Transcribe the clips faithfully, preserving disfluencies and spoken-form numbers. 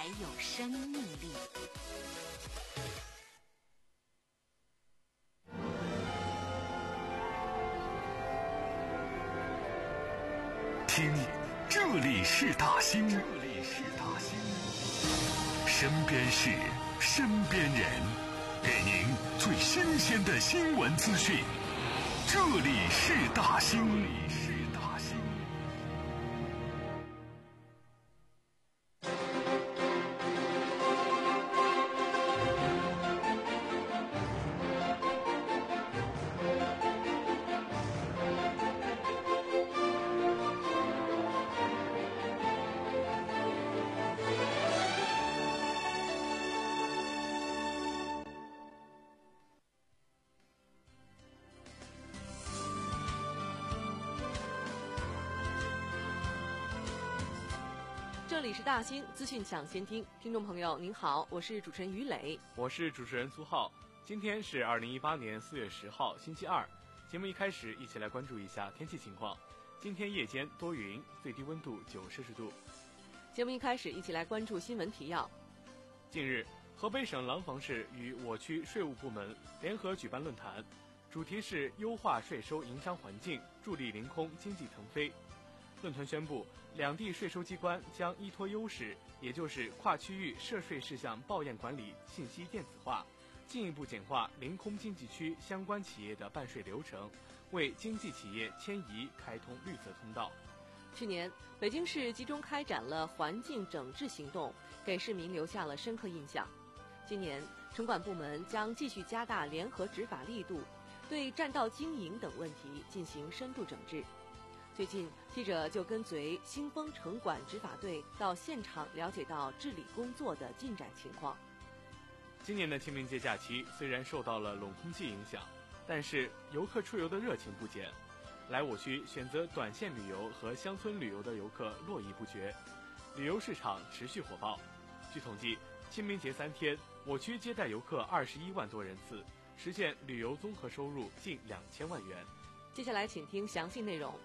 才有生命力。 听，这里是大兴，这里是大兴，身边事，身边人，给您最新鲜的新闻资讯。这里是大兴，这里是大兴。 这里是大兴资讯抢先听，听众朋友您好，我是主持人于磊， 我是主持人苏浩。今天是二零一八年四月十号，星期二。节目一开始，一起来关注一下天气情况。今天夜间多云，最低温度九摄氏度。 节目一开始，一起来关注新闻提要。 近日，河北省廊坊市与我区税务部门联合举办论坛，主题是优化税收营商环境，助力临空经济腾飞。论坛宣布，两地税收机关将依托优势，也就是跨区域涉税事项报验管理信息电子化，进一步简化临空经济区相关企业的办税流程，为经济企业迁移开通绿色通道。 去年，北京市集中开展了环境整治行动，给市民留下了深刻印象。今年，城管部门将继续加大联合执法力度，对占道经营等问题进行深度整治。最近，记者就跟随新丰城管执法队到现场了解到治理工作的进展情况。 今年的清明节假期虽然受到了冷空气影响，但是游客出游的热情不减，来我区选择短线旅游和乡村旅游的游客络绎不绝，旅游市场持续火爆。据统计，清明节三天，我区接待游客二十一万多人次，实现旅游综合收入近两千万元。 接下来请听详细内容。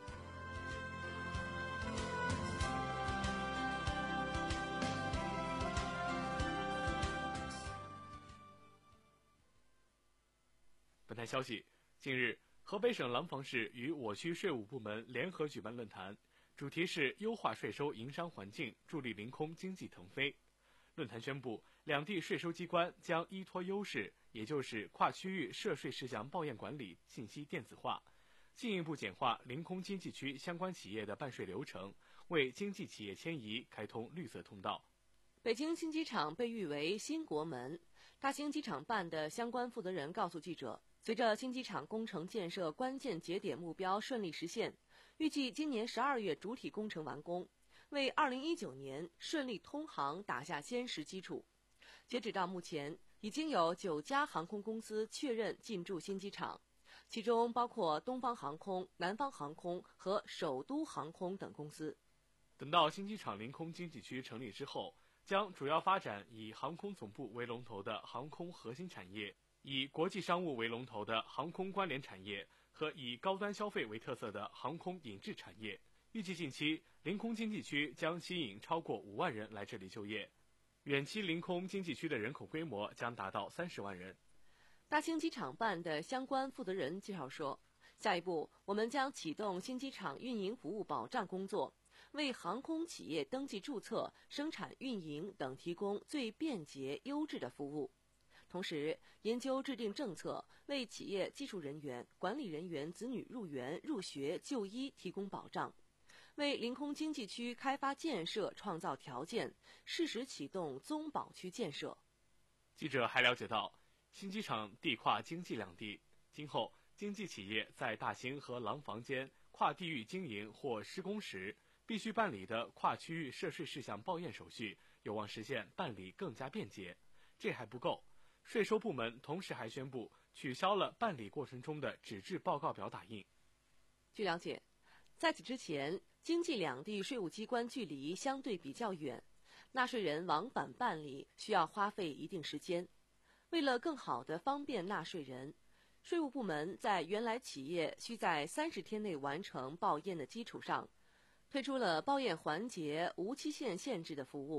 本台消息，近日，河北省廊坊市与我区税务部门联合举办论坛，主题是优化税收营商环境，助力临空经济腾飞。论坛宣布，两地税收机关将依托优势，也就是跨区域涉税事项报验管理信息电子化，进一步简化临空经济区相关企业的办税流程，为经济企业迁移开通绿色通道。 北京新机场被誉为新国门，大兴机场办的相关负责人告诉记者，随着新机场工程建设关键节点目标顺利实现，预计今年十二月主体工程完工，为二零一九年顺利通航打下坚实基础。截止到目前，已经有九家航空公司确认进驻新机场，其中包括东方航空、南方航空和首都航空等公司。 等到新机场临空经济区成立之后，将主要发展以航空总部为龙头的航空核心产业，以国际商务为龙头的航空关联产业和以高端消费为特色的航空引致产业。预计近期临空经济区将吸引超过五万人来这里就业，远期临空经济区的人口规模将达到三十万人。 大兴机场办的相关负责人介绍说，下一步我们将启动新机场运营服务保障工作，为航空企业登记注册、生产运营等提供最便捷优质的服务。同时，研究制定政策，为企业技术人员、管理人员子女入园、入学、就医提供保障，为临空经济区开发建设创造条件，适时启动综保区建设。 记者还了解到，新机场地跨经济两地，今后经济企业在大兴和廊坊间跨地域经营或施工时，必须办理的跨区域涉税事项报验手续，有望实现办理更加便捷。这还不够，税收部门同时还宣布取消了办理过程中的纸质报告表打印。 据了解，在此之前，经济两地税务机关距离相对比较远，纳税人往返办理需要花费一定时间。为了更好地方便纳税人，税务部门在原来企业需在三十天内完成报验的基础上，推出了报验环节无期限限制的服务，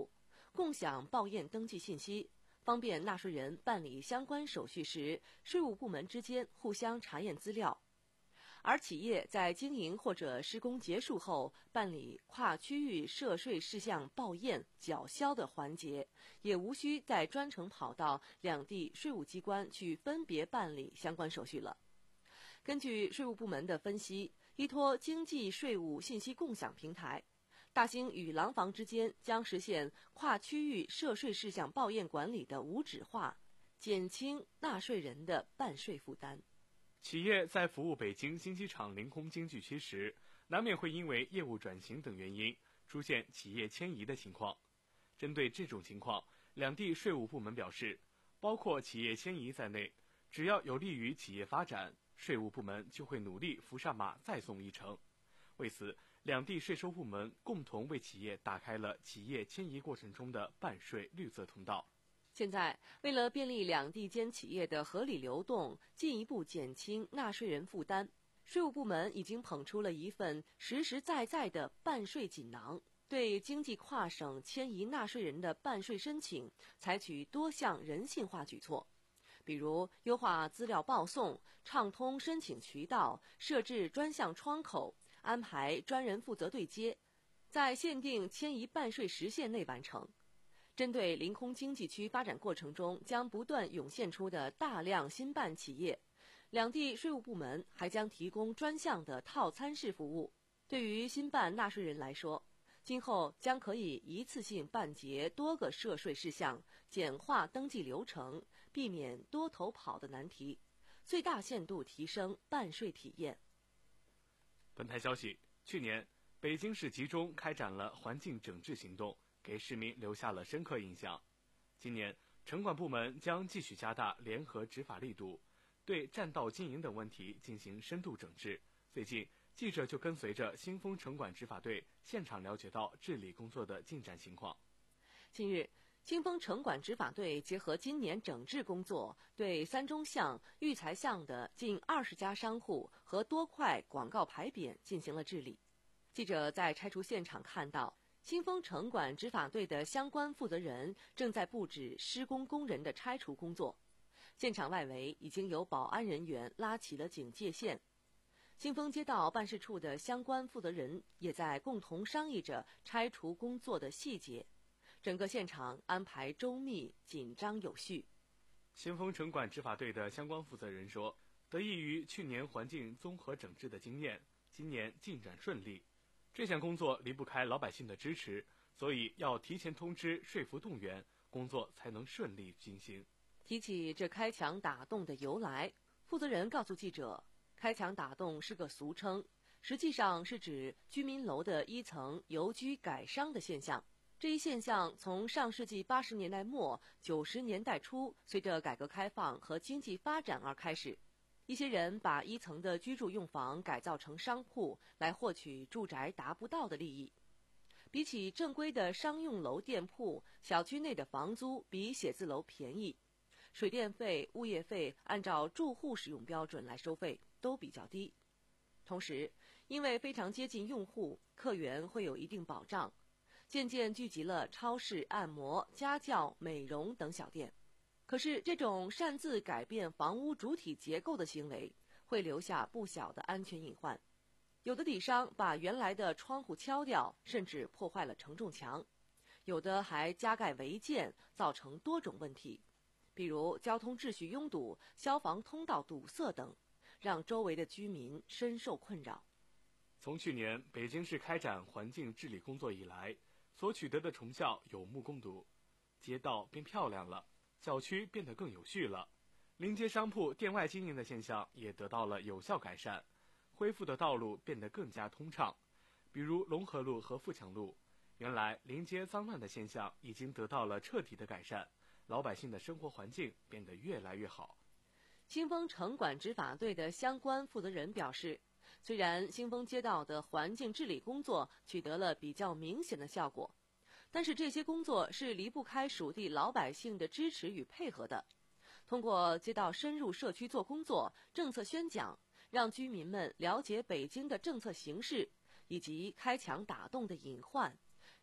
共享报验登记信息，方便纳税人办理相关手续时，税务部门之间互相查验资料。而企业在经营或者施工结束后办理跨区域涉税事项报验缴销的环节，也无需再专程跑到两地税务机关去分别办理相关手续了。根据税务部门的分析，依托经济税务信息共享平台，大兴与廊坊之间将实现跨区域涉税事项报验管理的无纸化，减轻纳税人的办税负担。 企业在服务北京新机场临空经济区时，难免会因为业务转型等原因出现企业迁移的情况。针对这种情况，两地税务部门表示，包括企业迁移在内，只要有利于企业发展，税务部门就会努力扶上马再送一程。为此，两地税收部门共同为企业打开了企业迁移过程中的办税绿色通道。 现在，为了便利两地间企业的合理流动，进一步减轻纳税人负担，税务部门已经捧出了一份实实在在的办税锦囊，对经济跨省迁移纳税人的办税申请采取多项人性化举措，比如优化资料报送、畅通申请渠道、设置专项窗口、安排专人负责对接，在限定迁移办税时限内完成。针对临空经济区发展过程中将不断涌现出的大量新办企业，两地税务部门还将提供专项的套餐式服务。对于新办纳税人来说，今后将可以一次性办结多个涉税事项，简化登记流程，避免多头跑的难题，最大限度提升办税体验。 本台消息，去年北京市集中开展了环境整治行动，给市民留下了深刻印象。今年，城管部门将继续加大联合执法力度，对占道经营等问题进行深度整治。最近，记者就跟随着新丰城管执法队现场了解到治理工作的进展情况。 近日，新丰城管执法队结合今年整治工作，对三中巷、育才巷的近二十家商户和多块广告牌匾进行了治理。记者在拆除现场看到，新丰城管执法队的相关负责人正在布置施工工人的拆除工作，现场外围已经有保安人员拉起了警戒线。新丰街道办事处的相关负责人也在共同商议着拆除工作的细节，整个现场安排周密、紧张有序。 新丰城管执法队的相关负责人说，得益于去年环境综合整治的经验，今年进展顺利。这项工作离不开老百姓的支持，所以要提前通知、说服动员，工作才能顺利进行。 提起这开墙打洞的由来，负责人告诉记者，开墙打洞是个俗称，实际上是指居民楼的一层由居改商的现象。这一现象从上世纪八十年代末、九十年代初，随着改革开放和经济发展而开始。一些人把一层的居住用房改造成商铺，来获取住宅达不到的利益。比起正规的商用楼店铺，小区内的房租比写字楼便宜，水电费、物业费按照住户使用标准来收费都比较低。同时，因为非常接近用户，客源会有一定保障，渐渐聚集了超市、按摩、家教、美容等小店。可是，这种擅自改变房屋主体结构的行为，会留下不小的安全隐患。有的底商把原来的窗户敲掉，甚至破坏了承重墙；有的还加盖违建，造成多种问题，比如交通秩序拥堵、消防通道堵塞等，让周围的居民深受困扰。 从去年北京市开展环境治理工作以来，所取得的成效有目共睹，街道变漂亮了，小区变得更有序了，临街商铺店外经营的现象也得到了有效改善，恢复的道路变得更加通畅。比如龙河路和富强路，原来临街脏乱的现象已经得到了彻底的改善，老百姓的生活环境变得越来越好。 新丰城管执法队的相关负责人表示，虽然新丰街道的环境治理工作取得了比较明显的效果，但是这些工作是离不开属地老百姓的支持与配合的。通过街道深入社区做工作、政策宣讲，让居民们了解北京的政策形势以及开墙打洞的隐患，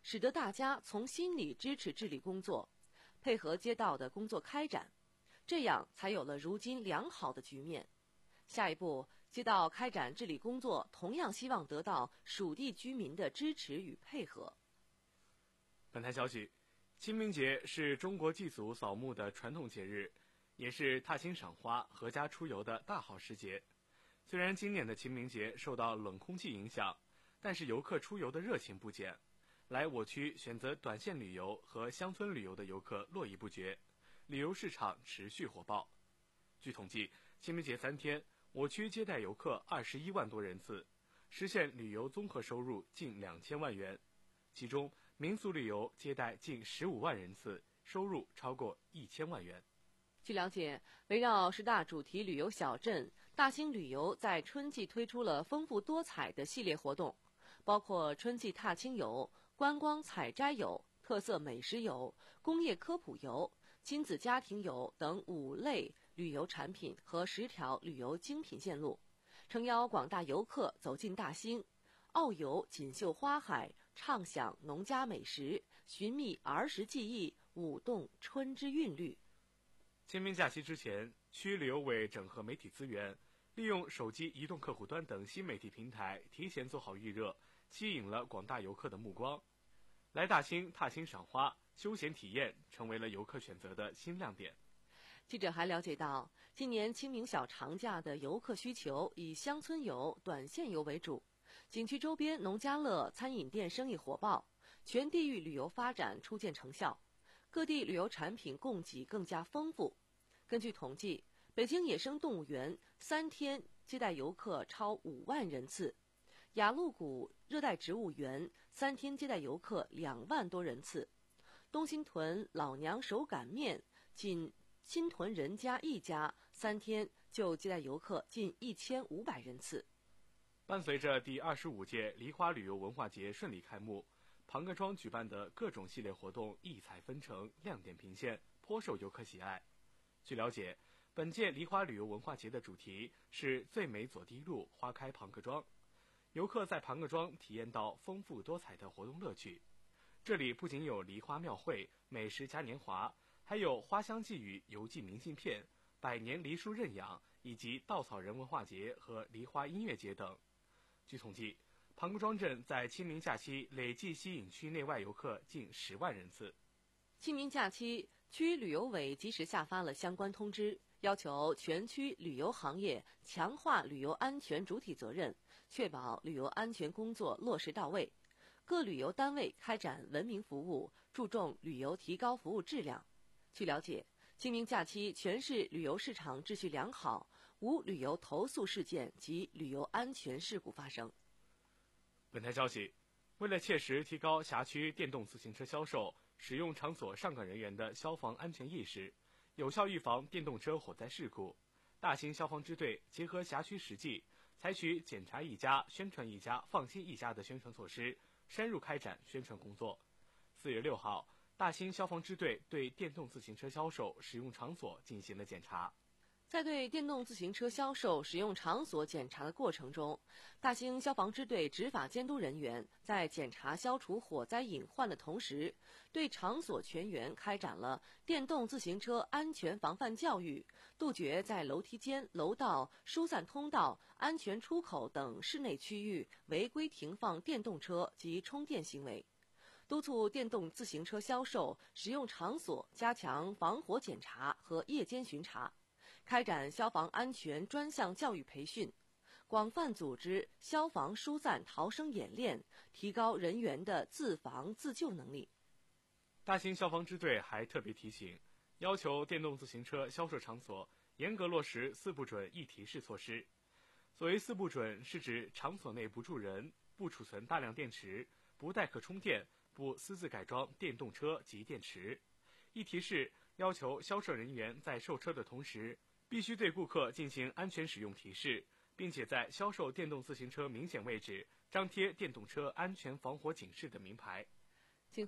使得大家从心里支持治理工作，配合街道的工作开展，这样才有了如今良好的局面。下一步，街道开展治理工作同样希望得到属地居民的支持与配合。 本台消息，清明节是中国祭祖扫墓的传统节日，也是踏青赏花、阖家出游的大好时节。虽然今年的清明节受到冷空气影响，但是游客出游的热情不减，来我区选择短线旅游和乡村旅游的游客络绎不绝，旅游市场持续火爆。据统计，清明节三天，我区接待游客二十一万多人次，实现旅游综合收入近两千万元。其中，民俗旅游接待近十五万人次，收入超过一千万元。 据了解，围绕十大主题旅游小镇，大兴旅游在春季推出了丰富多彩的系列活动，包括春季踏青游、观光采摘游、特色美食游、工业科普游、亲子家庭游等五类旅游产品和十条旅游精品线路，诚邀广大游客走进大兴，遨游锦绣花海，畅享农家美食，寻觅儿时记忆，舞动春之韵律。 清明假期之前，区旅游委整合媒体资源，利用手机移动客户端等新媒体平台提前做好预热，吸引了广大游客的目光。来大兴踏青赏花、休闲体验成为了游客选择的新亮点。 记者还了解到，今年清明小长假的游客需求以乡村游、短线游为主，景区周边农家乐、餐饮店生意火爆，全地域旅游发展初见成效，各地旅游产品供给更加丰富。根据统计，北京野生动物园三天接待游客超五万人次，雅鹿谷热带植物园三天接待游客两万多人次，东新屯老娘手擀面仅新屯人家一家三天就接待游客近一千五百人次。 伴随着第二十五届梨花旅游文化节顺利开幕，庞各庄举办的各种系列活动异彩纷呈，亮点频现，颇受游客喜爱。据了解，本届梨花旅游文化节的主题是最美左堤路，花开庞各庄。游客在庞各庄体验到丰富多彩的活动乐趣。这里不仅有梨花庙会、美食嘉年华，还有花香寄语、游记明信片、百年梨树认养，以及稻草人文化节和梨花音乐节等。据统计，庞各庄镇在清明假期累计吸引区内外游客近十万人次。 清明假期，区旅游委及时下发了相关通知，要求全区旅游行业强化旅游安全主体责任，确保旅游安全工作落实到位。各旅游单位开展文明服务，注重旅游提高服务质量。据了解，清明假期全市旅游市场秩序良好，无旅游投诉事件及旅游安全事故发生。 本台消息，为了切实提高辖区电动自行车销售、使用场所上岗人员的消防安全意识，有效预防电动车火灾事故，大兴消防支队结合辖区实际，采取检查一家、宣传一家、放心一家的宣传措施，深入开展宣传工作。四月六号，大兴消防支队对电动自行车销售使用场所进行了检查。 在对电动自行车销售使用场所检查的过程中，大兴消防支队执法监督人员在检查消除火灾隐患的同时，对场所全员开展了电动自行车安全防范教育，杜绝在楼梯间、楼道、疏散通道、安全出口等室内区域违规停放电动车及充电行为，督促电动自行车销售使用场所加强防火检查和夜间巡查，开展消防安全专项教育培训，广泛组织消防疏散逃生演练，提高人员的自防自救能力。 大兴消防支队还特别提醒，要求电动自行车销售场所严格落实四不准一提示措施。所谓四不准，是指场所内不住人、不储存大量电池、不代客充电、不私自改装电动车及电池。一提示要求销售人员在售车的同时，必须对顾客进行安全使用提示，并且在销售电动自行车明显位置张贴电动车安全防火警示的名牌。 今后，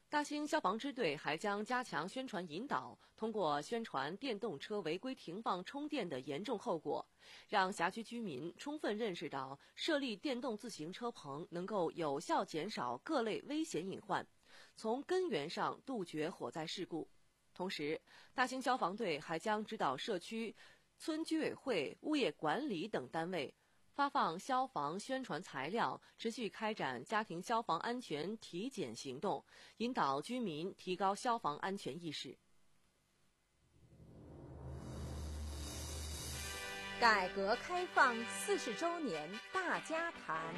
大兴消防支队还将加强宣传引导，通过宣传电动车违规停放充电的严重后果，让辖区居民充分认识到设立电动自行车棚能够有效减少各类危险隐患，从根源上杜绝火灾事故。同时，大兴消防队还将指导社区、村居委会、物业管理等单位发放消防宣传材料，持续开展家庭消防安全体检行动，引导居民提高消防安全意识。 改革开放四十周年大家谈。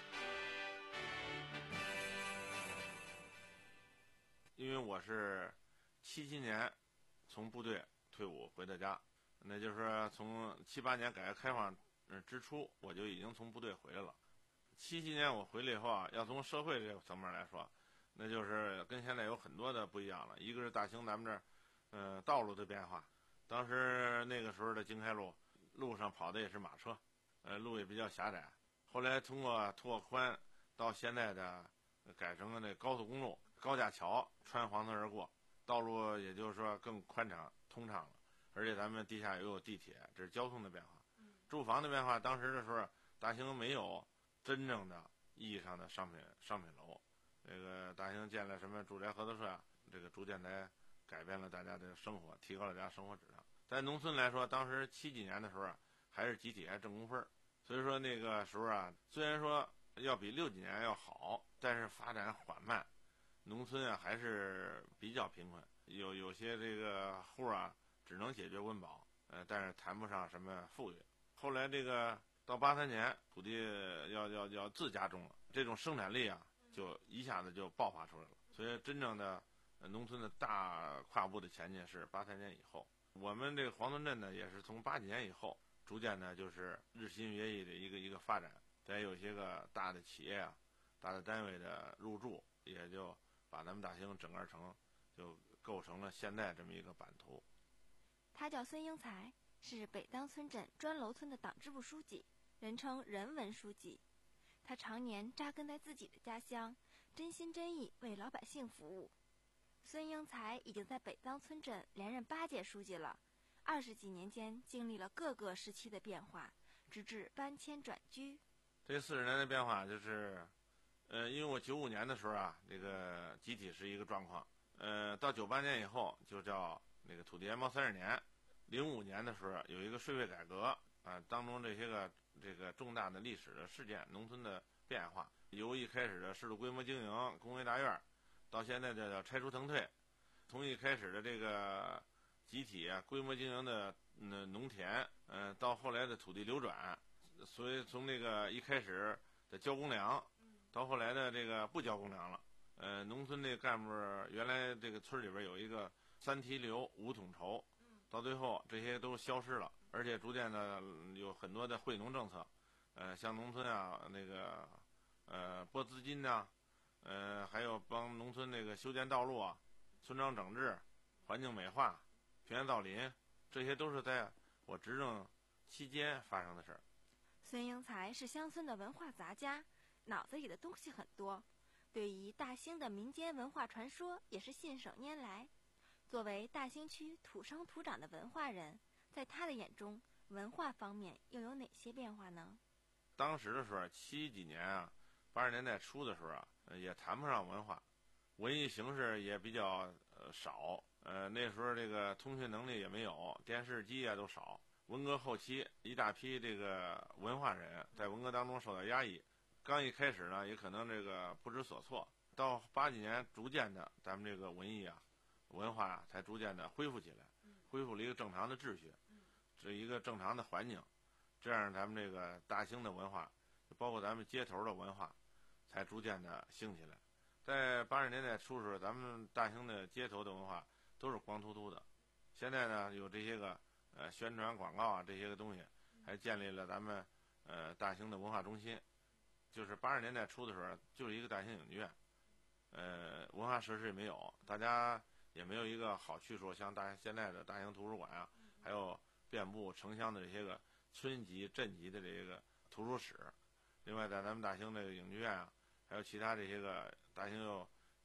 因为我是七七年从部队退伍回的家，那就是说从七八年改革开放之初，我就已经从部队回来了。七七年我回来以后啊，要从社会这个层面来说，那就是跟现在有很多的不一样了。一个是大兴咱们这儿，呃，道路的变化。当时那个时候的京开路，路上跑的也是马车，呃，路也比较狭窄。后来通过拓宽，到现在的改成了那高速公路，高架桥穿黄河而过，道路也就是说更宽敞通畅了。而且咱们地下也有地铁，这是交通的变化。住房的变化，当时的时候，大兴没有真正的意义上的商品商品楼。这个大兴建了什么住宅合作社啊，这个逐渐来改变了大家的生活，提高了大家生活质量。在农村来说，当时七几年的时候啊，还是集体还挣工分，所以说那个时候啊，虽然说要比六几年要好，但是发展缓慢，农村啊还是比较贫困，有有些这个户啊只能解决温饱，呃，但是谈不上什么富裕。后来这个到八三年，土地要要要自家种了，这种生产力啊，就一下子就爆发出来了。所以真正的农村的大跨步的前进是八三年以后。我们这个黄村镇呢，也是从八几年以后，逐渐呢就是日新月异的一个一个发展。再有些个大的企业啊、大的单位的入驻，也就把咱们大兴整个城就构成了现在这么一个版图。 他叫孙英才，是北当村镇砖楼村的党支部书记，人称人文书记。他常年扎根在自己的家乡，真心真意为老百姓服务。孙英才已经在北当村镇连任八届书记了，二十几年间经历了各个时期的变化，直至搬迁转居。 这四十年的变化就是，呃，因为我九五年的时候啊，这个集体是一个状况，呃，到九八年以后就叫那个土地延包三十年，零五年的时候有一个税费改革啊、呃，当中这些个这个重大的历史的事件，农村的变化，由一开始的适度规模经营工业大院，到现在的叫拆除腾退，从一开始的这个集体啊规模经营的嗯农田，嗯、呃，到后来的土地流转，所以从这个一开始的交公粮，到后来的这个不交公粮了，呃，农村这干部原来这个村里边有一个三提留五统筹，到最后这些都消失了，而且逐渐的有很多的惠农政策，呃，像农村啊那个呃拨资金呐、啊。呃，还有帮农村那个修建道路啊、村庄整治、环境美化、平原造林，这些都是在我执政期间发生的事儿。 孙英才是乡村的文化杂家，脑子里的东西很多，对于大兴的民间文化传说也是信手拈来。作为大兴区土生土长的文化人，在他的眼中，文化方面又有哪些变化呢？ 当时的时候，七几年啊，八十年代初的时候啊，也谈不上文化，文艺形式也比较呃少，呃那时候这个通讯能力也没有，电视机啊都少。文革后期，一大批这个文化人在文革当中受到压抑，刚一开始呢，也可能这个不知所措。到八几年，逐渐的，咱们这个文艺啊、文化啊，才逐渐的恢复起来，恢复了一个正常的秩序，是一个正常的环境，这样咱们这个大兴的文化，包括咱们街头的文化，才逐渐的兴起来。在八十年代初时候，咱们大兴的街头的文化都是光秃秃的，现在呢，有这些个呃宣传广告啊这些个东西，还建立了咱们呃大兴的文化中心。就是八十年代初的时候，就是一个大兴影剧院，呃文化设施也没有，大家也没有一个好去处，像大现在的大兴图书馆啊，还有遍布城乡的这些个村级镇级的这个图书室。另外在咱们大兴这个影剧院啊，还有其他这些个大兴又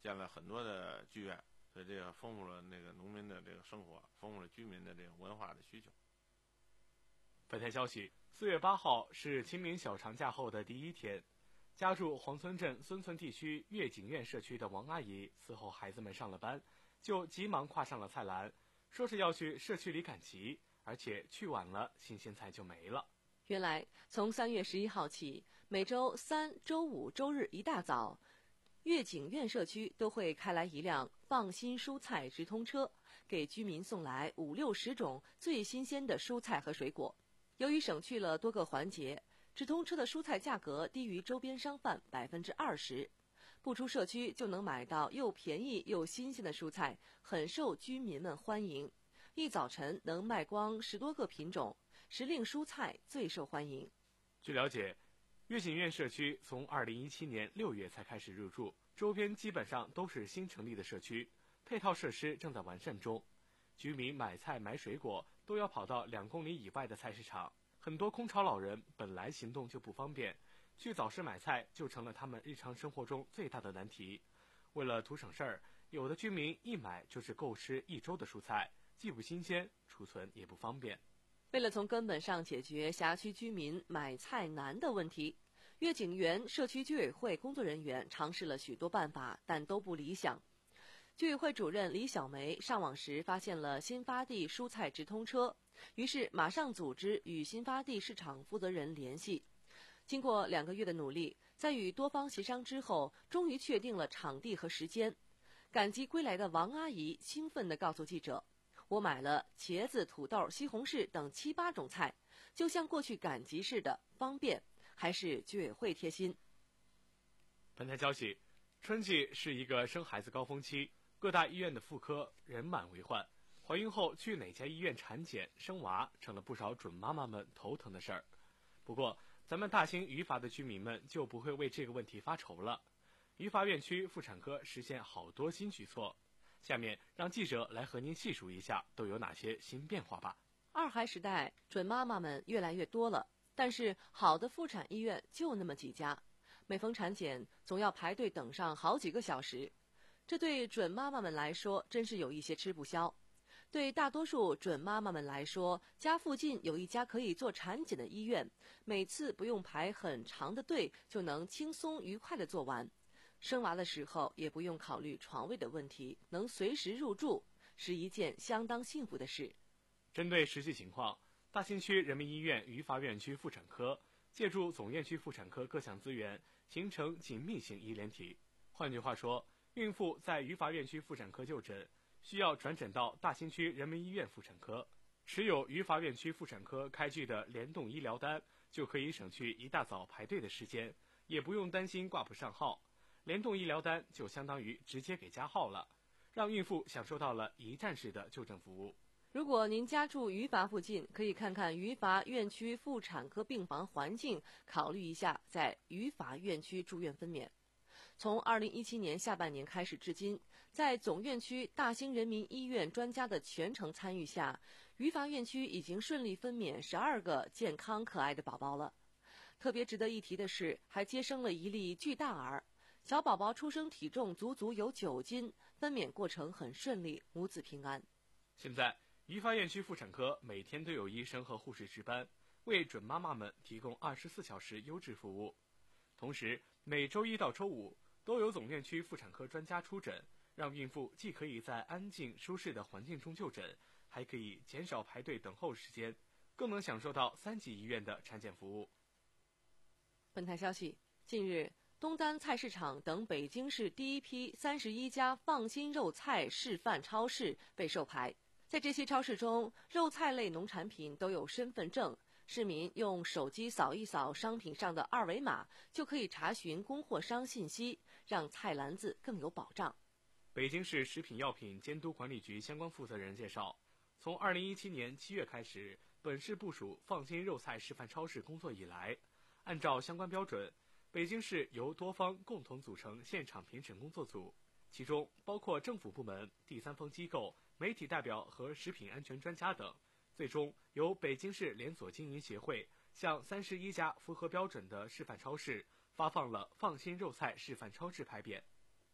建了很多的剧院，所以这个丰富了那个农民的这个生活，丰富了居民的这个文化的需求。 本台消息，四月八号是清明小长假后的第一天，家住黄村镇孙村地区悦景苑社区的王阿姨，伺候孩子们上了班，就急忙跨上了菜篮，说是要去社区里赶集，而且去晚了，新鲜菜就没了。 原来，从三月十一号起，每周三、周五、周日一大早，悦景苑社区都会开来一辆放心蔬菜直通车，给居民送来五六十种最新鲜的蔬菜和水果。由于省去了多个环节，直通车的蔬菜价格低于周边商贩百分之二十，不出社区就能买到又便宜又新鲜的蔬菜，很受居民们欢迎。一早晨能卖光十多个品种，时令蔬菜最受欢迎。 据了解，悦景苑社区从二零一七年六月才开始入驻，周边基本上都是新成立的社区，配套设施正在完善中。居民买菜买水果都要跑到两公里以外的菜市场，很多空巢老人本来行动就不方便，去早市买菜就成了他们日常生活中最大的难题。为了图省事儿，有的居民一买就是够吃一周的蔬菜，既不新鲜，储存也不方便。 为了从根本上解决辖区居民买菜难的问题，悦景园社区居委会工作人员尝试了许多办法，但都不理想。居委会主任李小梅上网时发现了新发地蔬菜直通车，于是马上组织与新发地市场负责人联系。经过两个月的努力，在与多方协商之后，终于确定了场地和时间。赶集归来的王阿姨兴奋地告诉记者：“我买了茄子、土豆、西红柿等七八种菜，就像过去赶集似的，方便，还是居委会贴心。” 本台消息，春季是一个生孩子高峰期，各大医院的妇科人满为患，怀孕后去哪家医院产检生娃成了不少准妈妈们头疼的事儿。不过咱们大兴余阀的居民们就不会为这个问题发愁了，余阀院区妇产科实现好多新举措。下面让记者来和您细数一下都有哪些新变化吧。 二孩时代，准妈妈们越来越多了，但是好的妇产医院就那么几家，每逢产检总要排队等上好几个小时，这对准妈妈们来说真是有一些吃不消。对大多数准妈妈们来说，家附近有一家可以做产检的医院，每次不用排很长的队就能轻松愉快地做完。生娃的时候也不用考虑床位的问题，能随时入住，是一件相当幸福的事。 针对实际情况，大兴区人民医院余阀院区妇产科借助总院区妇产科各项资源，形成紧密型医联体。换句话说，孕妇在余阀院区妇产科就诊，需要转诊到大兴区人民医院妇产科。持有余阀院区妇产科开具的联动医疗单，就可以省去一大早排队的时间，也不用担心挂不上号。联动医疗单就相当于直接给加号了，让孕妇享受到了一站式的就诊服务。 如果您家住余阀附近，可以看看余阀院区妇产科病房环境，考虑一下在余阀院区住院分娩。从二零一七年下半年开始至今，在总院区大兴人民医院专家的全程参与下，余阀院区已经顺利分娩十二个健康可爱的宝宝了。特别值得一提的是，还接生了一例巨大儿。小宝宝出生体重足足有九斤，分娩过程很顺利，母子平安。 现在余阀院区妇产科每天都有医生和护士值班，为准妈妈们提供二十四小时优质服务。同时，每周一到周五都有总院区妇产科专家出诊，让孕妇既可以在安静舒适的环境中就诊，还可以减少排队等候时间，更能享受到三级医院的产检服务。 本台消息，近日东单菜市场等北京市第一批三十一家放心肉菜示范超市被授牌。在这些超市中，肉菜类农产品都有身份证，市民用手机扫一扫商品上的二维码，就可以查询供货商信息，让菜篮子更有保障。 北京市食品药品监督管理局相关负责人介绍，从二零一七年七月开始，本市部署放心肉菜示范超市工作以来，按照相关标准，北京市由多方共同组成现场评审工作组，其中包括政府部门、第三方机构、媒体代表和食品安全专家等。最终由北京市连锁经营协会向三十一家符合标准的示范超市发放了放心肉菜示范超市牌匾。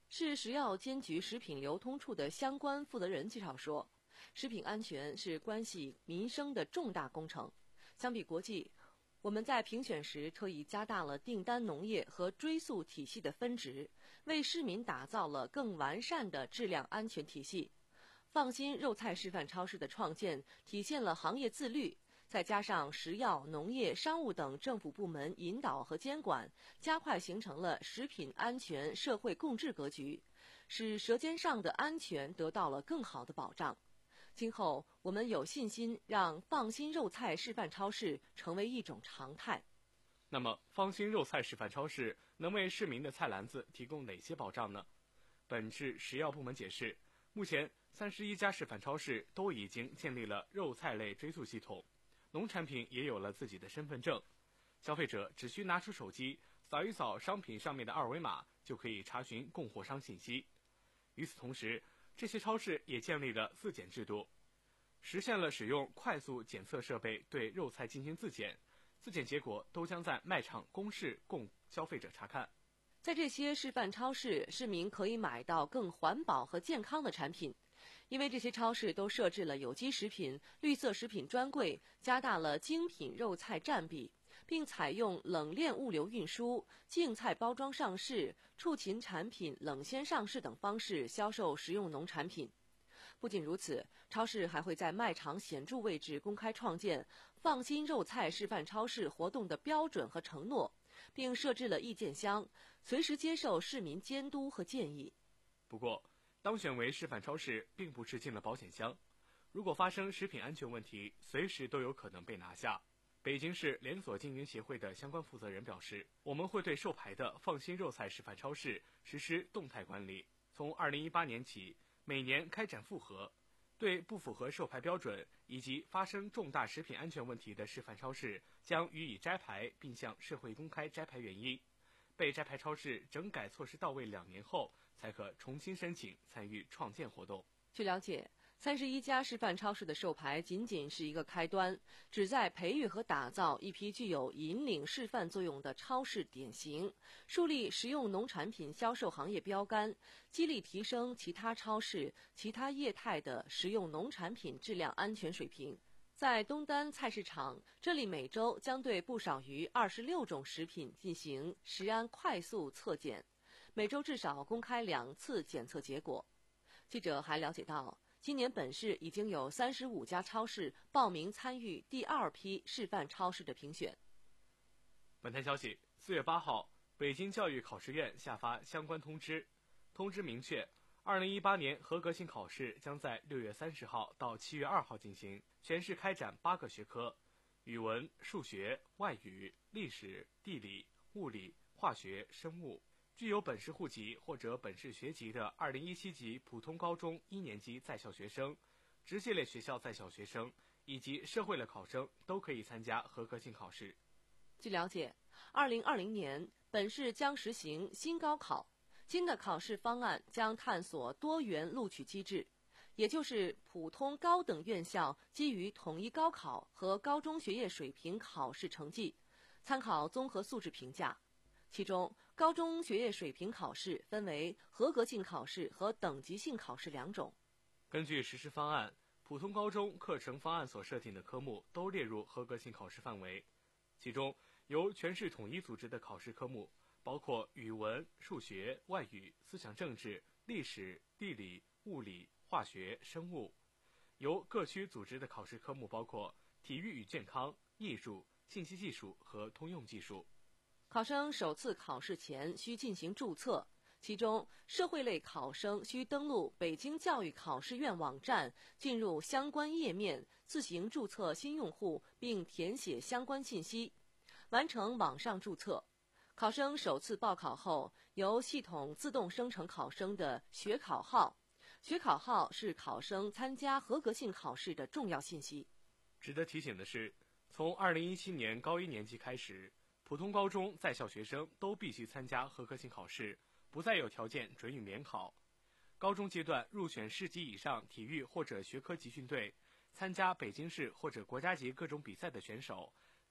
市食药监局食品流通处的相关负责人介绍说，食品安全是关系民生的重大工程。相比国际，我们在评选时特意加大了订单农业和追溯体系的分值，为市民打造了更完善的质量安全体系。放心肉菜示范超市的创建体现了行业自律，再加上食药、农业、商务等政府部门引导和监管，加快形成了食品安全社会共治格局，使舌尖上的安全得到了更好的保障。今后我们有信心让放心肉菜示范超市成为一种常态。 那么，放心肉菜示范超市能为市民的菜篮子提供哪些保障呢？本市食药部门解释，目前三十一家示范超市都已经建立了肉菜类追溯系统，农产品也有了自己的身份证，消费者只需拿出手机扫一扫商品上面的二维码，就可以查询供货商信息。与此同时，这些超市也建立了自检制度，实现了使用快速检测设备对肉菜进行自检，自检结果都将在卖场公示供消费者查看。 在这些示范超市，市民可以买到更环保和健康的产品，因为这些超市都设置了有机食品、绿色食品专柜，加大了精品肉菜占比，并采用冷链物流运输、净菜包装上市、畜禽产品冷鲜上市等方式销售食用农产品。不仅如此，超市还会在卖场显著位置公开创建放心肉菜示范超市活动的标准和承诺，并设置了意见箱，随时接受市民监督和建议。 不过，当选为示范超市并不是进了保险箱，如果发生食品安全问题，随时都有可能被拿下。北京市连锁经营协会的相关负责人表示，我们会对授牌的放心肉菜示范超市实施动态管理，从二零一八年起每年开展复核，对不符合授牌标准以及发生重大食品安全问题的示范超市将予以摘牌，并向社会公开摘牌原因。被摘牌超市整改措施到位两年后，才可重新申请参与创建活动。 据了解，三十一家示范超市的授牌仅仅是一个开端，旨在培育和打造一批具有引领示范作用的超市典型，树立食用农产品销售行业标杆，激励提升其他超市、其他业态的食用农产品质量安全水平。在东单菜市场，这里每周将对不少于二十六种食品进行食安快速测检，每周至少公开两次检测结果。记者还了解到，今年本市已经有三十五家超市报名参与第二批示范超市的评选。 本台消息，四月八号，北京教育考试院下发相关通知，通知明确，二零一八年合格性考试将在六月三十号到七月二号进行，全市开展八个学科：语文、数学、外语、历史、地理、物理、化学、生物。具有本市户籍或者本市学籍的二零一七级普通高中一年级在校学生、职业类学校在校学生以及社会类考生都可以参加合格性考试。 据了解，二零二零年本市将实行新高考，新的考试方案将探索多元录取机制，也就是普通高等院校基于统一高考和高中学业水平考试成绩，参考综合素质评价。其中，高中学业水平考试分为合格性考试和等级性考试两种。 根据实施方案，普通高中课程方案所设定的科目都列入合格性考试范围，其中由全市统一组织的考试科目包括语文、数学、外语、思想政治、历史、地理、物理、化学、生物；由各区组织的考试科目包括体育与健康、艺术、信息技术和通用技术。 考生首次考试前需进行注册，其中社会类考生需登录北京教育考试院网站，进入相关页面，自行注册新用户并填写相关信息，完成网上注册。考生首次报考后，由系统自动生成考生的学考号，学考号是考生参加合格性考试的重要信息。 值得提醒的是，从二零一七年高一年级开始，普通高中在校学生都必须参加合格性考试，不再有条件准予免考。高中阶段入选市级以上体育或者学科集训队，参加北京市或者国家级各种比赛的选手，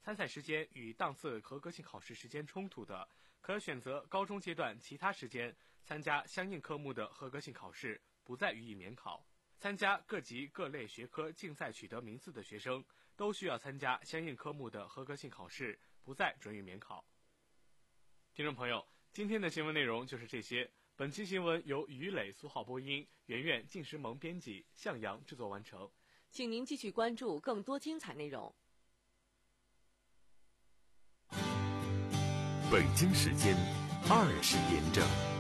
参赛时间与档次合格性考试时间冲突的，可选择高中阶段其他时间参加相应科目的合格性考试，不再予以免考。参加各级各类学科竞赛取得名次的学生，都需要参加相应科目的合格性考试，不再准予免考。听众朋友，今天的新闻内容就是这些。本期新闻由于磊、苏浩播音，圆圆、靳时萌编辑，向阳制作完成。 请您继续关注更多精彩内容。 北京时间二十点整。